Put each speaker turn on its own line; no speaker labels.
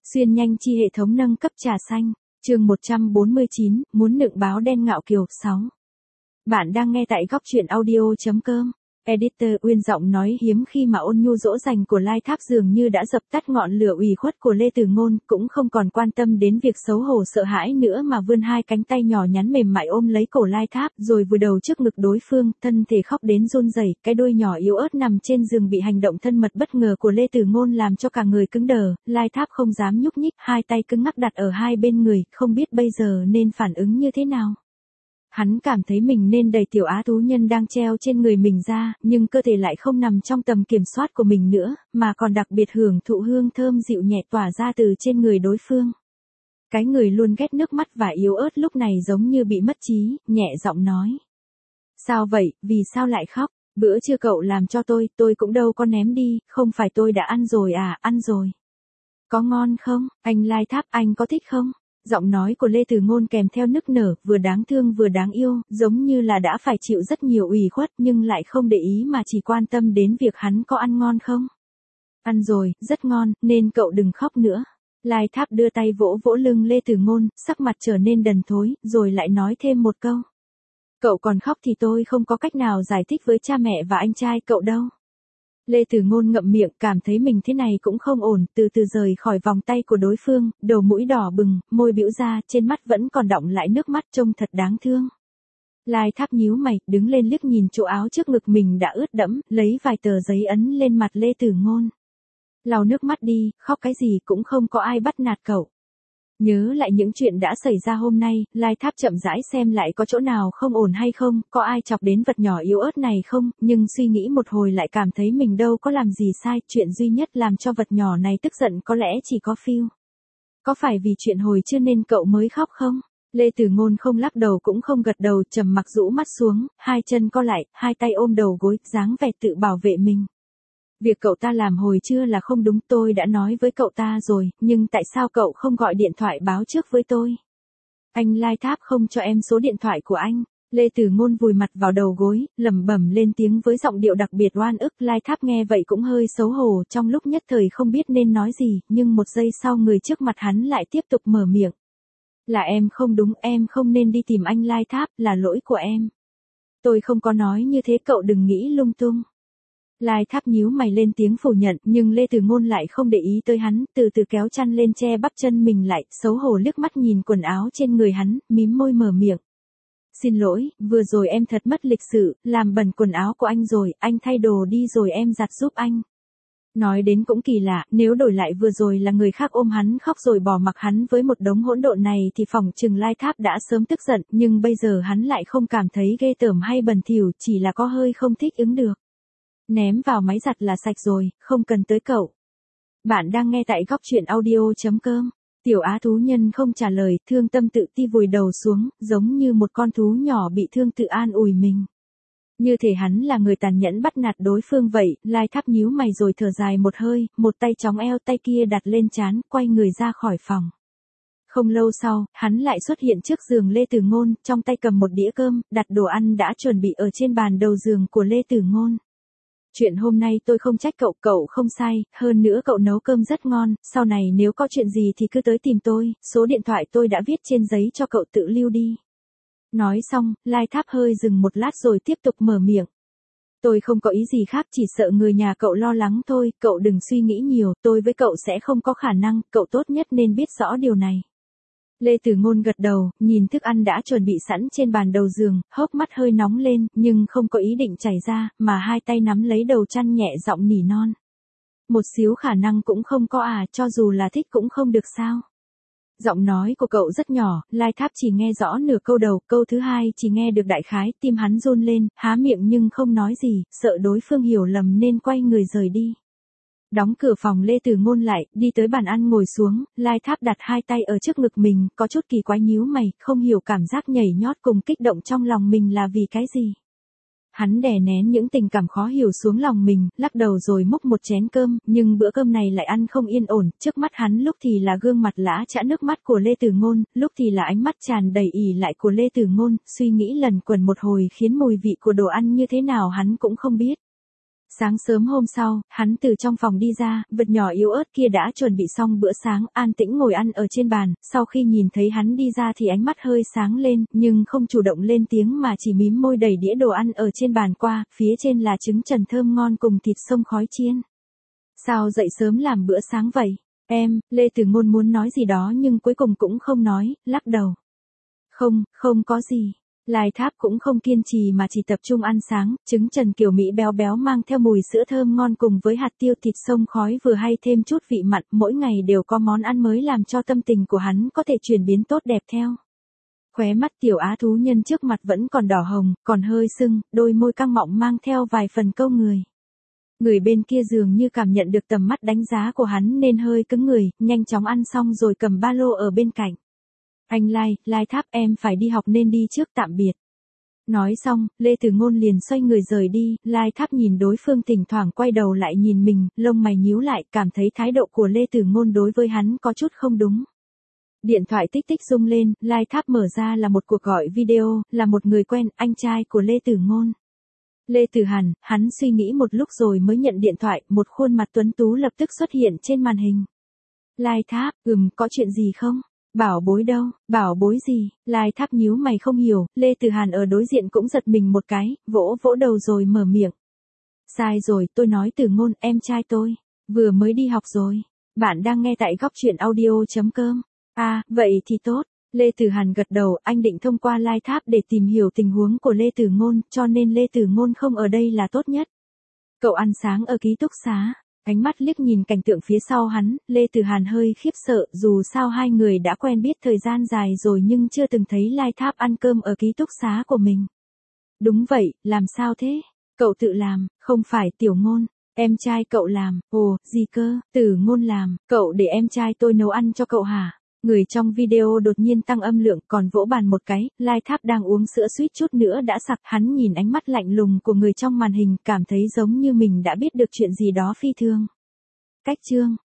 Xuyên nhanh chi hệ thống nâng cấp trà xanh, chương 149, muốn nựng báo đen ngạo kiều 6. Bạn đang nghe tại góc truyện audio.com. Editor Uyên giọng nói hiếm khi mà ôn nhu dỗ dành của Lai Tháp dường như đã dập tắt ngọn lửa ủy khuất của Lê Tử Ngôn, cũng không còn quan tâm đến việc xấu hổ sợ hãi nữa mà vươn hai cánh tay nhỏ nhắn mềm mại ôm lấy cổ Lai Tháp, rồi vùi đầu trước ngực đối phương, thân thể khóc đến run rẩy, cái đôi nhỏ yếu ớt nằm trên giường bị hành động thân mật bất ngờ của Lê Tử Ngôn làm cho cả người cứng đờ, Lai Tháp không dám nhúc nhích, hai tay cứng ngắc đặt ở hai bên người, không biết bây giờ nên phản ứng như thế nào. Hắn cảm thấy mình nên đẩy tiểu á thú nhân đang treo trên người mình ra, nhưng cơ thể lại không nằm trong tầm kiểm soát của mình nữa, mà còn đặc biệt hưởng thụ hương thơm dịu nhẹ tỏa ra từ trên người đối phương. Cái người luôn ghét nước mắt và yếu ớt lúc này giống như bị mất trí, nhẹ giọng nói. Sao vậy, vì sao lại khóc? Bữa trưa cậu làm cho tôi cũng đâu có ném đi, không phải tôi đã ăn rồi à, ăn rồi. Có ngon không? Anh Lai Tháp, anh có thích không? Giọng nói của Lê Tử Ngôn kèm theo nức nở, vừa đáng thương vừa đáng yêu, giống như là đã phải chịu rất nhiều ủy khuất nhưng lại không để ý mà chỉ quan tâm đến việc hắn có ăn ngon không. Ăn rồi, rất ngon, nên cậu đừng khóc nữa. Lai Tháp đưa tay vỗ vỗ lưng Lê Tử Ngôn, sắc mặt trở nên đần thối, rồi lại nói thêm một câu. Cậu còn khóc thì tôi không có cách nào giải thích với cha mẹ và anh trai cậu đâu. Lê Tử Ngôn ngậm miệng, cảm thấy mình thế này cũng không ổn, từ từ rời khỏi vòng tay của đối phương, đầu mũi đỏ bừng, môi bĩu ra, trên mắt vẫn còn đọng lại nước mắt trông thật đáng thương. Lai Tháp nhíu mày, đứng lên liếc nhìn chỗ áo trước ngực mình đã ướt đẫm, lấy vài tờ giấy ấn lên mặt Lê Tử Ngôn. Lau nước mắt đi, khóc cái gì cũng không có ai bắt nạt cậu. Nhớ lại những chuyện đã xảy ra hôm nay, Lai Tháp chậm rãi xem lại có chỗ nào không ổn hay không, có ai chọc đến vật nhỏ yếu ớt này không, nhưng suy nghĩ một hồi lại cảm thấy mình đâu có làm gì sai, chuyện duy nhất làm cho vật nhỏ này tức giận có lẽ chỉ có Phiêu. Có phải vì chuyện hồi trưa nên cậu mới khóc không? Lê Tử Ngôn không lắc đầu cũng không gật đầu, trầm mặc rũ mắt xuống, hai chân co lại, hai tay ôm đầu gối, dáng vẻ tự bảo vệ mình. Việc cậu ta làm hồi trưa là không đúng, tôi đã nói với cậu ta rồi, nhưng tại sao cậu không gọi điện thoại báo trước với tôi? Anh Lai Tháp không cho em số điện thoại của anh. Lê Tử Ngôn vùi mặt vào đầu gối, lẩm bẩm lên tiếng với giọng điệu đặc biệt oan ức. Lai Tháp nghe vậy cũng hơi xấu hổ, trong lúc nhất thời không biết nên nói gì, nhưng một giây sau người trước mặt hắn lại tiếp tục mở miệng. Là em không đúng, em không nên đi tìm anh Lai Tháp, là lỗi của em. Tôi không có nói như thế, cậu đừng nghĩ lung tung. Lai Tháp nhíu mày lên tiếng phủ nhận, nhưng Lê Tử Ngôn lại không để ý tới hắn, từ từ kéo chăn lên che bắp chân mình lại, xấu hổ liếc mắt nhìn quần áo trên người hắn, mím môi mở miệng. Xin lỗi, vừa rồi em thật mất lịch sự, làm bẩn quần áo của anh rồi, anh thay đồ đi rồi em giặt giúp anh. Nói đến cũng kỳ lạ, nếu đổi lại vừa rồi là người khác ôm hắn khóc rồi bỏ mặc hắn với một đống hỗn độn này thì phỏng chừng Lai Tháp đã sớm tức giận, nhưng bây giờ hắn lại không cảm thấy ghê tởm hay bẩn thỉu, chỉ là có hơi không thích ứng được. Ném vào máy giặt là sạch rồi, không cần tới cậu. Bạn đang nghe tại góc truyện audio.com. Tiểu á thú nhân không trả lời, thương tâm tự ti vùi đầu xuống, giống như một con thú nhỏ bị thương tự an ủi mình. Như thể hắn là người tàn nhẫn bắt nạt đối phương vậy, Lai Tháp nhíu mày rồi thở dài một hơi, một tay chóng eo tay kia đặt lên trán, quay người ra khỏi phòng. Không lâu sau, hắn lại xuất hiện trước giường Lê Tử Ngôn, trong tay cầm một đĩa cơm, đặt đồ ăn đã chuẩn bị ở trên bàn đầu giường của Lê Tử Ngôn. Chuyện hôm nay tôi không trách cậu, cậu không sai, hơn nữa cậu nấu cơm rất ngon, sau này nếu có chuyện gì thì cứ tới tìm tôi, số điện thoại tôi đã viết trên giấy cho cậu tự lưu đi. Nói xong, Lai Tháp hơi dừng một lát rồi tiếp tục mở miệng. Tôi không có ý gì khác, chỉ sợ người nhà cậu lo lắng thôi, cậu đừng suy nghĩ nhiều, tôi với cậu sẽ không có khả năng, cậu tốt nhất nên biết rõ điều này. Lê Tử Ngôn gật đầu, nhìn thức ăn đã chuẩn bị sẵn trên bàn đầu giường, hốc mắt hơi nóng lên, nhưng không có ý định chảy ra, mà hai tay nắm lấy đầu chăn nhẹ giọng nỉ non. Một xíu khả năng cũng không có à, cho dù là thích cũng không được sao. Giọng nói của cậu rất nhỏ, Lai Tháp chỉ nghe rõ nửa câu đầu, câu thứ hai chỉ nghe được đại khái, tim hắn run lên, há miệng nhưng không nói gì, sợ đối phương hiểu lầm nên quay người rời đi. Đóng cửa phòng Lê Tử Ngôn lại, đi tới bàn ăn ngồi xuống, Lai Tháp đặt hai tay ở trước ngực mình, có chút kỳ quái nhíu mày, không hiểu cảm giác nhảy nhót cùng kích động trong lòng mình là vì cái gì. Hắn đè nén những tình cảm khó hiểu xuống lòng mình, lắc đầu rồi múc một chén cơm, nhưng bữa cơm này lại ăn không yên ổn, trước mắt hắn lúc thì là gương mặt lã chã nước mắt của Lê Tử Ngôn, lúc thì là ánh mắt tràn đầy ỉ lại của Lê Tử Ngôn, suy nghĩ lần quẩn một hồi khiến mùi vị của đồ ăn như thế nào hắn cũng không biết. Sáng sớm hôm sau, hắn từ trong phòng đi ra, vật nhỏ yếu ớt kia đã chuẩn bị xong bữa sáng, an tĩnh ngồi ăn ở trên bàn, sau khi nhìn thấy hắn đi ra thì ánh mắt hơi sáng lên, nhưng không chủ động lên tiếng mà chỉ mím môi đẩy đĩa đồ ăn ở trên bàn qua, phía trên là trứng trần thơm ngon cùng thịt xông khói chiên. Sao dậy sớm làm bữa sáng vậy? Em, Lê Tử Ngôn muốn nói gì đó nhưng cuối cùng cũng không nói, lắc đầu. Không có gì. Lai Tháp cũng không kiên trì mà chỉ tập trung ăn sáng, trứng trần kiểu Mỹ béo béo mang theo mùi sữa thơm ngon cùng với hạt tiêu thịt xông khói vừa hay thêm chút vị mặn, mỗi ngày đều có món ăn mới làm cho tâm tình của hắn có thể chuyển biến tốt đẹp theo. Khóe mắt tiểu á thú nhân trước mặt vẫn còn đỏ hồng, còn hơi sưng, đôi môi căng mọng mang theo vài phần câu người. Người bên kia dường như cảm nhận được tầm mắt đánh giá của hắn nên hơi cứng người, nhanh chóng ăn xong rồi cầm ba lô ở bên cạnh. Anh Lai Tháp em phải đi học nên đi trước tạm biệt. Nói xong, Lê Tử Ngôn liền xoay người rời đi, Lai Tháp nhìn đối phương thỉnh thoảng quay đầu lại nhìn mình, lông mày nhíu lại, cảm thấy thái độ của Lê Tử Ngôn đối với hắn có chút không đúng. Điện thoại tích tích rung lên, Lai Tháp mở ra là một cuộc gọi video, là một người quen, anh trai của Lê Tử Ngôn. Lê Tử Hàn, hắn suy nghĩ một lúc rồi mới nhận điện thoại, một khuôn mặt tuấn tú lập tức xuất hiện trên màn hình. Lai Tháp, có chuyện gì không? Bảo bối đâu, bảo bối gì? Lai Tháp nhíu mày không hiểu, Lê Tử Hàn ở đối diện cũng giật mình một cái, vỗ vỗ đầu rồi mở miệng. Sai rồi, tôi nói Tử Ngôn, em trai tôi, vừa mới đi học rồi. Bạn đang nghe tại góc truyện audio.com. À, vậy thì tốt. Lê Tử Hàn gật đầu, anh định thông qua Lai Tháp để tìm hiểu tình huống của Lê Tử Ngôn, cho nên Lê Tử Ngôn không ở đây là tốt nhất. Cậu ăn sáng ở ký túc xá. Ánh mắt liếc nhìn cảnh tượng phía sau hắn, Lê Tử Hàn hơi khiếp sợ, dù sao hai người đã quen biết thời gian dài rồi nhưng chưa từng thấy Lai Tháp ăn cơm ở ký túc xá của mình. Đúng vậy, làm sao thế? Cậu tự làm, không phải Tiểu Ngôn. Em trai cậu làm, ồ, gì cơ, Tử Ngôn làm, cậu để em trai tôi nấu ăn cho cậu hả? Người trong video đột nhiên tăng âm lượng còn vỗ bàn một cái, Lai Tháp đang uống sữa suýt chút nữa đã sặc, hắn nhìn ánh mắt lạnh lùng của người trong màn hình, cảm thấy giống như mình đã biết được chuyện gì đó phi thường. Cách chương